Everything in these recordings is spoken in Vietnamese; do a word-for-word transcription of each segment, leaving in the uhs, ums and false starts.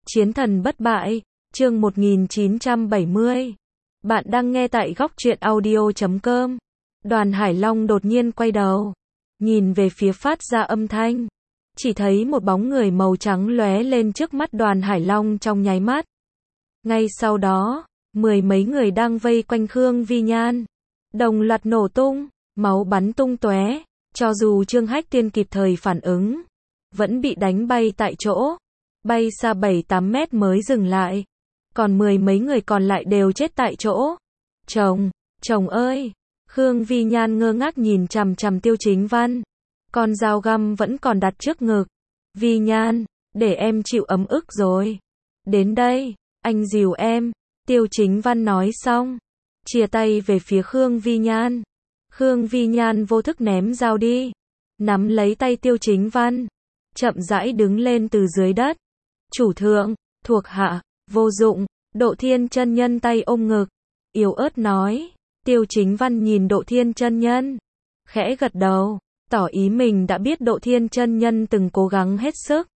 Chiến thần bất bại, chương một nghìn chín trăm bảy mươi. Bạn đang nghe tại góc truyện audio chấm com. Đoàn Hải Long đột nhiên quay đầu, nhìn về phía phát ra âm thanh. Chỉ thấy một bóng người màu trắng lóe lên trước mắt Đoàn Hải Long trong nháy mắt. Ngay sau đó, mười mấy người đang vây quanh Khương Vi Nhan, đồng loạt nổ tung, máu bắn tung tóe. Cho dù Trương Hách Tiên kịp thời phản ứng, vẫn bị đánh bay tại chỗ, bay xa bảy tám mét mới dừng lại. Còn mười mấy người còn lại đều chết tại chỗ. Chồng, chồng ơi! Khương Vi Nhan ngơ ngác nhìn chằm chằm Tiêu Chính Văn. Con dao găm vẫn còn đặt trước ngực. Vi Nhan, để em chịu ấm ức rồi. Đến đây, anh dìu em. Tiêu Chính Văn nói xong, chìa tay về phía Khương Vi Nhan. Khương Vi Nhan vô thức ném dao đi, nắm lấy tay Tiêu Chính Văn, chậm rãi đứng lên từ dưới đất. Chủ thượng, thuộc hạ, vô dụng. Độ Thiên chân nhân tay ôm ngực, yếu ớt nói. Tiêu Chính Văn nhìn Độ Thiên chân nhân, khẽ gật đầu, tỏ ý mình đã biết Độ Thiên chân nhân từng cố gắng hết sức.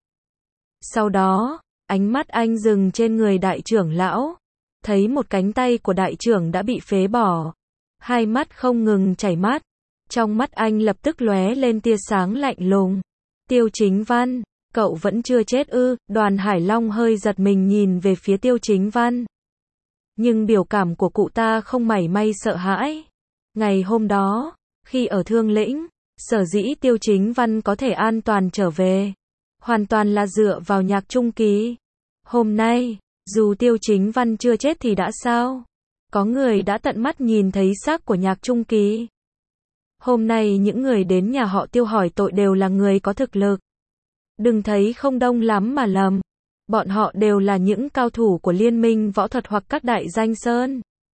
Sau đó, ánh mắt anh dừng trên người đại trưởng lão, thấy một cánh tay của đại trưởng đã bị phế bỏ, hai mắt không ngừng chảy mắt. Trong mắt anh lập tức lóe lên tia sáng lạnh lùng. Tiêu Chính Văn, cậu vẫn chưa chết ư? Đoàn Hải Long hơi giật mình nhìn về phía Tiêu Chính Văn. Nhưng biểu cảm của cụ ta không mảy may sợ hãi. Ngày hôm đó, khi ở Thương Lĩnh, sở dĩ Tiêu Chính Văn có thể an toàn trở về, hoàn toàn là dựa vào Nhạc Trung Kỳ. Hôm nay, dù Tiêu Chính Văn chưa chết thì đã sao? Có người đã tận mắt nhìn thấy xác của Nhạc Trung Kỳ. Hôm nay những người đến nhà họ Tiêu hỏi tội đều là người có thực lực. Đừng thấy không đông lắm mà lầm. Bọn họ đều là những cao thủ của Liên minh võ thuật hoặc các đại danh sơn.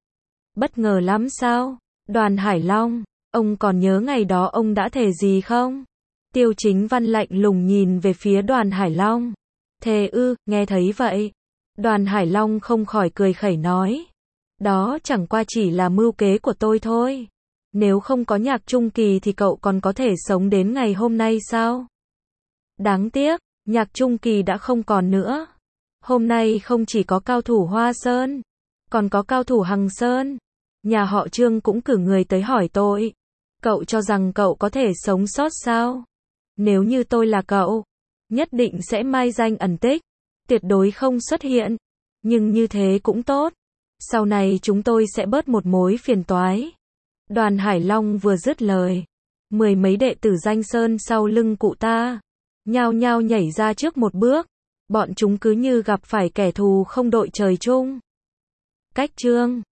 Bất ngờ lắm sao? Đoàn Hải Long, ông còn nhớ ngày đó ông đã thề gì không? Tiêu Chính Văn lạnh lùng nhìn về phía Đoàn Hải Long. Thề ư? Nghe thấy vậy, Đoàn Hải Long không khỏi cười khẩy nói. Đó chẳng qua chỉ là mưu kế của tôi thôi. Nếu không có Nhạc Trung Kỳ thì cậu còn có thể sống đến ngày hôm nay sao? Đáng tiếc, Nhạc Trung Kỳ đã không còn nữa. Hôm nay không chỉ có cao thủ Hoa Sơn, còn có cao thủ Hằng Sơn. Nhà họ Trương cũng cử người tới hỏi tội. Cậu cho rằng cậu có thể sống sót sao? Nếu như tôi là cậu, nhất định sẽ mai danh ẩn tích, tuyệt đối không xuất hiện. Nhưng như thế cũng tốt. Sau này chúng tôi sẽ bớt một mối phiền toái. Đoàn Hải Long vừa dứt lời, mười mấy đệ tử danh sơn sau lưng cụ ta nhao nhao nhảy ra trước một bước. Bọn chúng cứ như gặp phải kẻ thù không đội trời chung. Cách chương